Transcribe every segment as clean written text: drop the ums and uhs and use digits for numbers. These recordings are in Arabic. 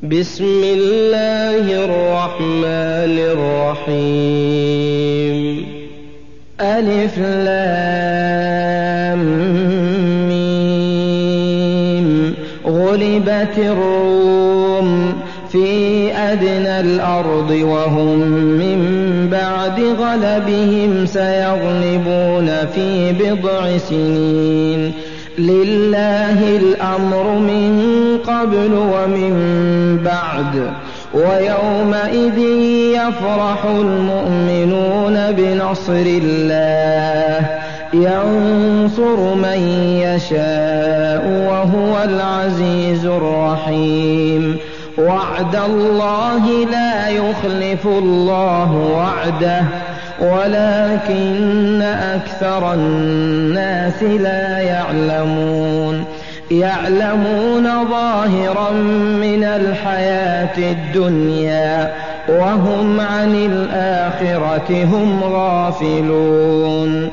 بسم الله الرحمن الرحيم. ألف لام ميم. غلبت الروم في أدنى الأرض وهم من بعد غلبهم سيغلبون في بضع سنين. لله الأمر من قبل ومن بعد، ويومئذ يفرح المؤمنون بنصر الله ينصر من يشاء وهو العزيز الرحيم. وعد الله لا يخلف الله وعده ولكن أكثر الناس لا يعلمون ظاهرا من الحياة الدنيا وهم عن الآخرة هم غافلون.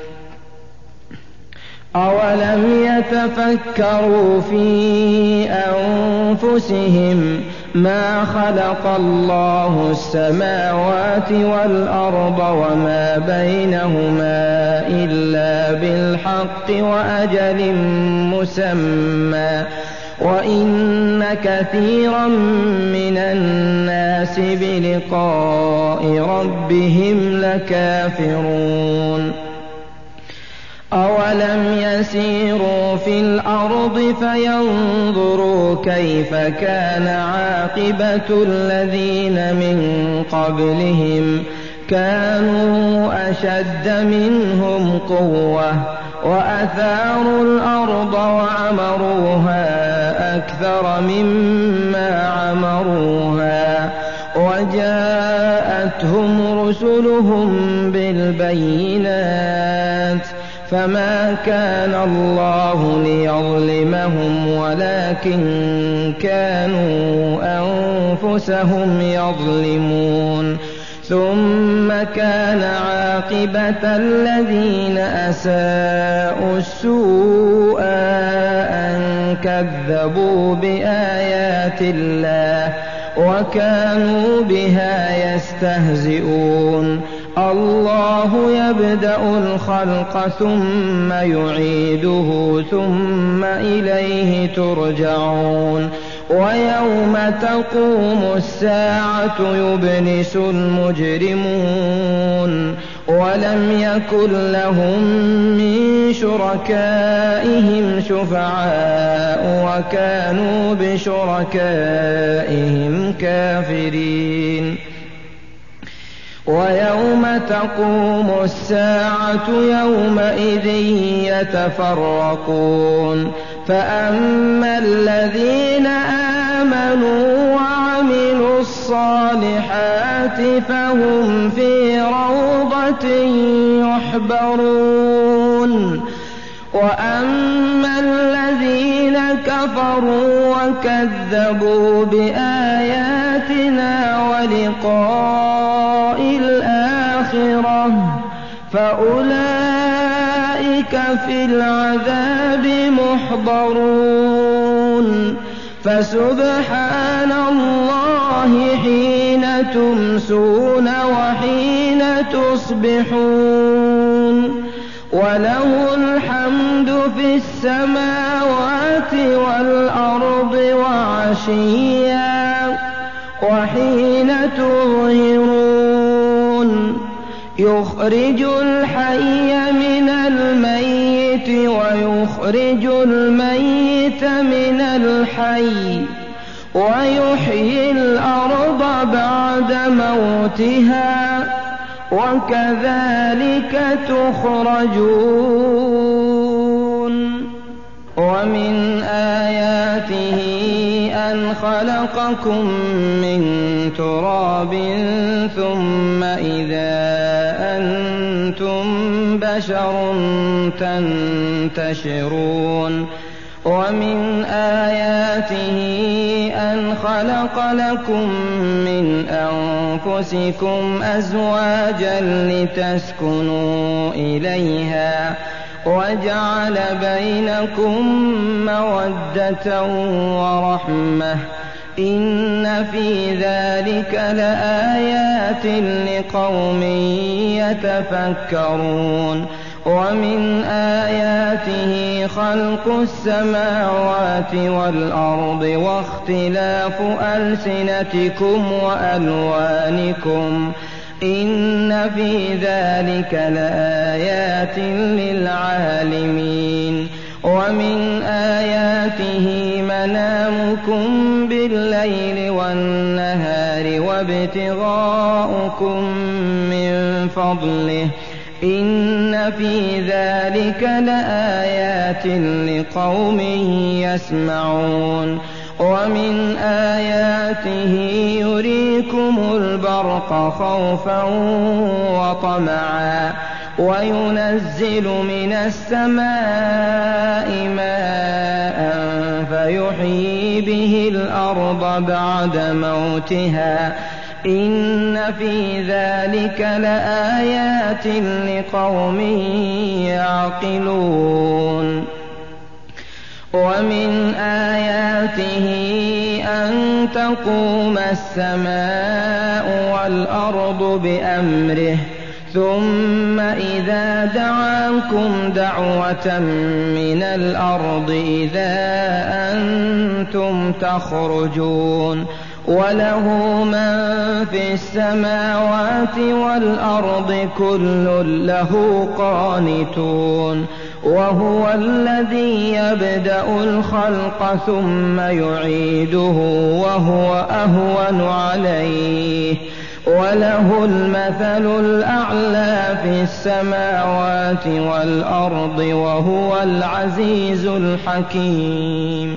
أولم يتفكروا في أنفسهم ما خلق الله السماوات والأرض وما بينهما إلا بالحق وأجل مسمى وإن كثيرا من الناس بلقاء ربهم لكافرون. أولم يسيروا في الأرض فينظروا كيف كان عاقبة الذين من قبلهم كانوا أشد منهم قوة وأثاروا الأرض وعمروها أكثر مما عمروها وجاءتهم رسلهم بالبينات فما كان الله ليظلمهم ولكن كانوا أنفسهم يظلمون. ثم كان عاقبة الذين أساءوا السوء أن كذبوا بآيات الله وكانوا بها يستهزئون. الله يبدأ الخلق ثم يعيده ثم إليه ترجعون. ويوم تقوم الساعة يبلس المجرمون ولم يكن لهم من شركائهم شفعاء وكانوا بشركائهم كافرين. ويوم تقوم الساعة يومئذ يتفرقون فأما الذين آمنوا وعملوا الصالحات فهم في روضة يحبرون. وأما الذين كفروا وكذبوا بآياتنا ولقاء الآخرة فأولئك في العذاب محضرون. فسبحان الله حين تمسون وحين تصبحون وله الحمد في السماوات والأرض وعشيا وحين تظهرون. يخرج الحي من الميت ويخرج الميت من الحي ويحيي الأرض بعد موتها وكذلك تخرجون. ومن آياته أن خلقكم من تراب ثم إذا أنتم بشر تنتشرون. ومن آياته أن خلق لكم من أنفسكم أزواجا لتسكنوا إليها وجعل بينكم مودة ورحمة إن في ذلك لآيات لقوم يتفكرون ومن آياته خلق السماوات والأرض واختلاف ألسنتكم وألوانكم إن في ذلك لآيات للعالمين ومن آياته منامكم بالليل والنهار وابتغاؤكم من فضله إن في ذلك لآيات لقوم يسمعون ومن آياته يريكم البرق خوفا وطمعا وينزل من السماء ماء فيحيي به الأرض بعد موتها إن في ذلك لآيات لقوم يعقلون ومن آياته أن تقوم السماء والأرض بأمره ثم إذا دعاكم دعوة من الأرض إذا أنتم تخرجون وله من في السماوات والأرض كل له قانتون وهو الذي يبدأ الخلق ثم يعيده وهو أهون عليه وله المثل الأعلى في السماوات والأرض وهو العزيز الحكيم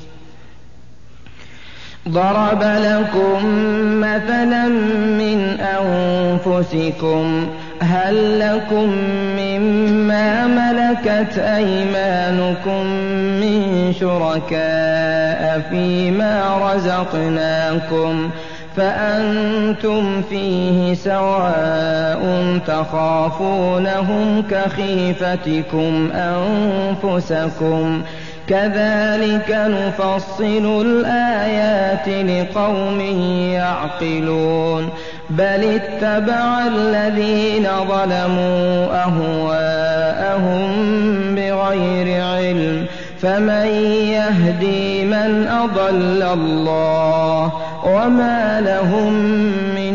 ضرب لكم مثلا من أنفسكم هل لكم مما ملكت أيمانكم من شركاء فيما رزقناكم فأنتم فيه سواء تخافونهم كخيفتكم أنفسكم كذلك نفصل الآيات لقوم يعقلون بل اتبع الذين ظلموا أهواءهم بغير علم فمن يهدي من أضل الله وما لهم من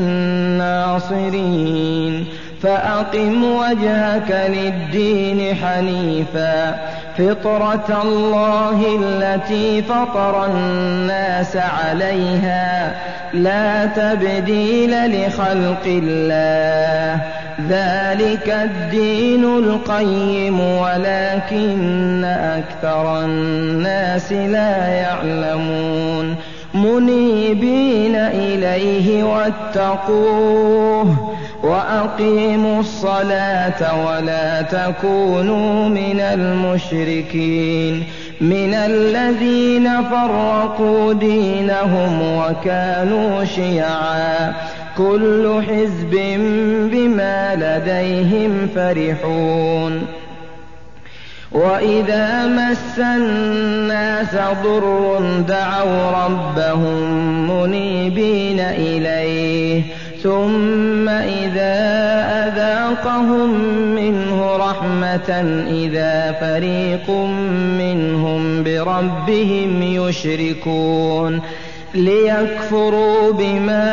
ناصرين فأقم وجهك للدين حنيفا فطرة الله التي فطر الناس عليها لا تبديل لخلق الله ذلك الدين القيم ولكن أكثر الناس لا يعلمون منيبين إليه واتقوه وأقيموا الصلاة ولا تكونوا من المشركين من الذين فرقوا دينهم وكانوا شيعا كل حزب بما لديهم فرحون وإذا مس الناس ضر دعوا ربهم منيبين إليه ثم إذا أذاقهم منه رحمة إذا فريق منهم بربهم يشركون ليكفروا بما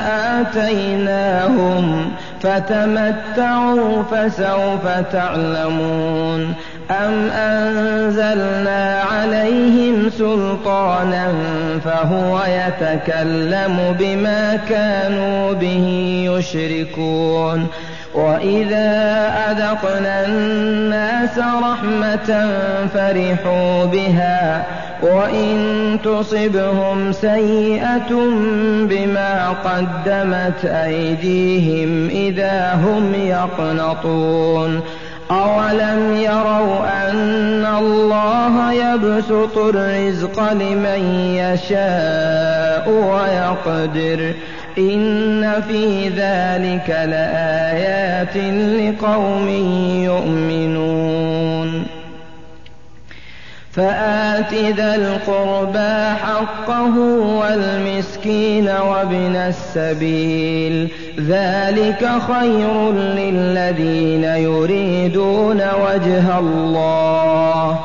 آتيناهم فتمتعوا فسوف تعلمون أم أنزلنا عليهم سلطانا فهو يتكلم بما كانوا به يشركون وإذا أذقنا الناس رحمة فرحوا بها وإن تصبهم سيئة بما قدمت أيديهم إذا هم يقنطون أولم يروا أن الله يبسط الرزق لمن يشاء ويقدر إن في ذلك لآيات لقوم يؤمنون فآت ذا القربى حقه والمسكين وابن السبيل ذلك خير للذين يريدون وجه الله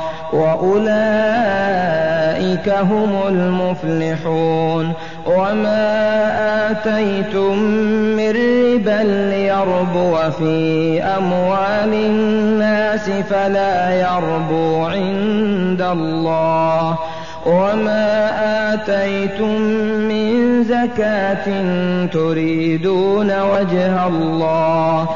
وأولئك هم المفلحون وما آتيتم من ربا ليربو في أموال الناس فلا يربو عند الله وما آتيتم من زكاة تريدون وجه الله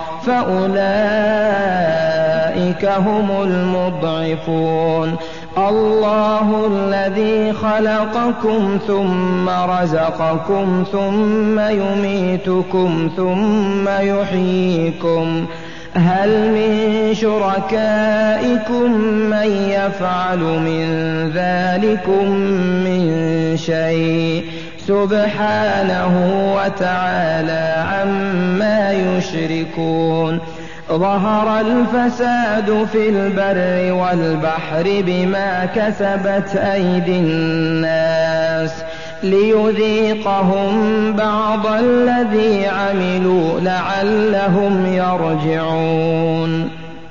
فأولئك هم المضعفون الله الذي خلقكم ثم رزقكم ثم يميتكم ثم يحييكم هل من شركائكم من يفعل من ذلكم من شيء سبحانه وتعالى عما يشركون ظهر الفساد في البر والبحر بما كسبت أيدي الناس ليذيقهم بعض الذي عملوا لعلهم يرجعون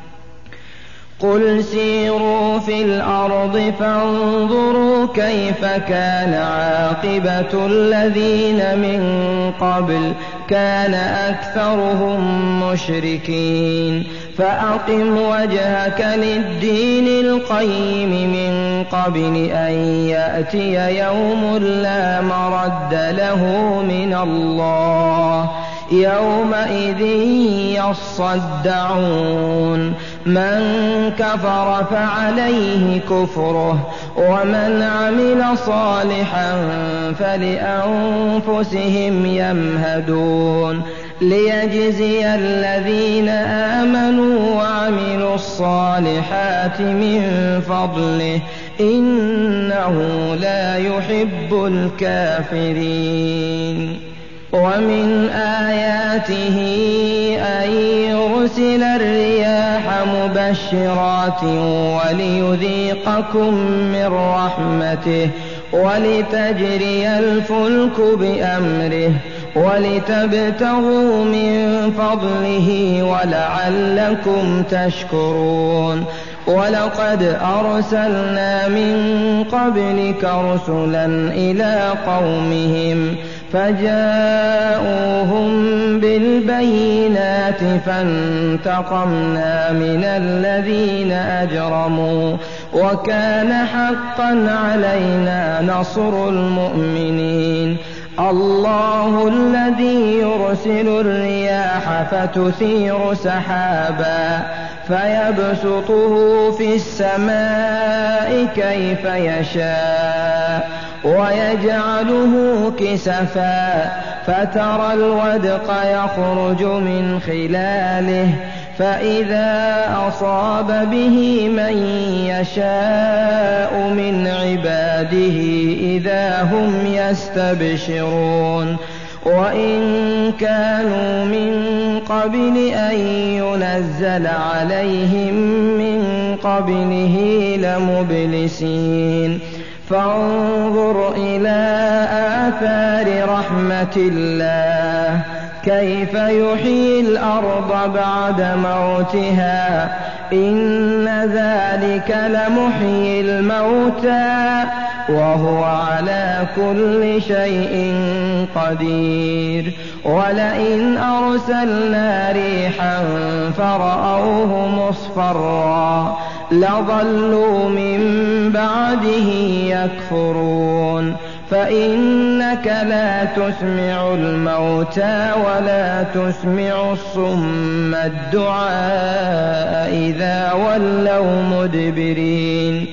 قل سيروا في الأرض فانظروا كيف كان عاقبة الذين من قبل كان أكثرهم مشركين فأقم وجهك للدين القيم من قبل أن يأتي يوم لا مرد له من الله يومئذ يصدعون من كفر فعليه كفره ومن عمل صالحا فلأنفسهم يمهدون ليجزي الذين آمنوا وعملوا الصالحات من فضله إنه لا يحب الكافرين ومن آياته أن يرسل الرياح مبشرات وليذيقكم من رحمته ولتجري الفلك بأمره ولتبتغوا من فضله ولعلكم تشكرون ولقد أرسلنا من قبلك رسلا إلى قومهم فجاءوهم بالبينات فانتقمنا من الذين أجرموا وكان حقا علينا نصر المؤمنين الله الذي يرسل الرياح فتثير سحابا فيبسطه في السماء كيف يشاء ويجعله كسفا فترى الودق يخرج من خلاله فإذا أصاب به من يشاء من عباده إذا هم يستبشرون وإن كانوا من قبل أن ينزل عليهم من قبله لمبلسين فانظر إلى آثار رحمة الله كيف يحيي الأرض بعد موتها إن ذلك لمحيي الموتى وهو على كل شيء قدير ولئن أرسلنا ريحا فرأوه مصفرا لظلوا من بعده يكفرون فإنك لا تسمع الموتى ولا تسمع الصم الدعاء إذا ولوا مدبرين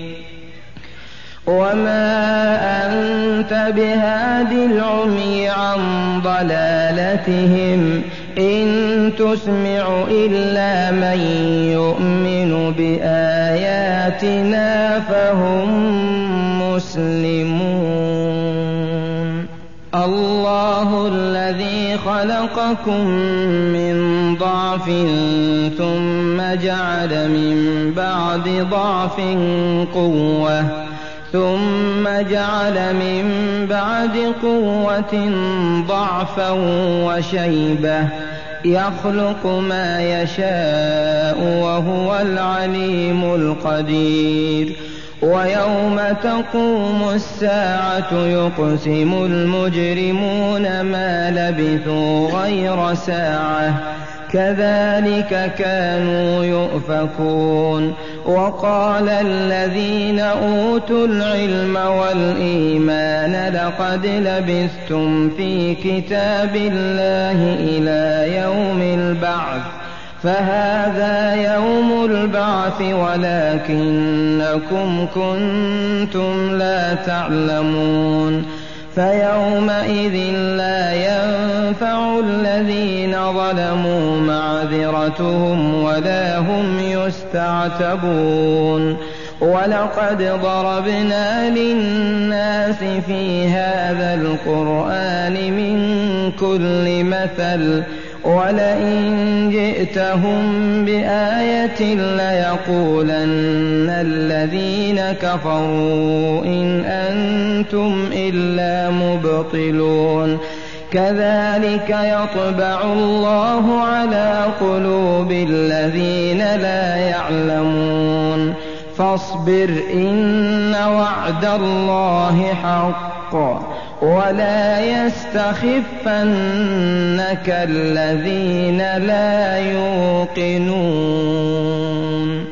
وما أنت بهاد العمي عن ضلالتهم إن تسمع إلا من يؤمن بآياتنا فهم مسلمون الله الذي خلقكم من ضعف ثم جعل من بعد ضعف قوة ضعفا وشيبة يخلق ما يشاء وهو العليم القدير ويوم تقوم الساعة يقسم المجرمون ما لبثوا غير ساعة كذلك كانوا يؤفكون وقال الذين أوتوا العلم والإيمان لقد لبثتم في كتاب الله إلى يوم البعث فهذا يوم البعث ولكنكم كنتم لا تعلمون فيومئذ لا ينفع الذين ظلموا معذرتهم ولا هم يستعتبون ولقد ضربنا للناس في هذا القرآن من كل مثل ولئن جئتهم بآية ليقولن الذين كفروا إن أنتم إلا مبطلون كذلك يطبع الله على قلوب الذين لا يعلمون فاصبر إن وعد الله حق ولا يستخفنك الذين لا يوقنون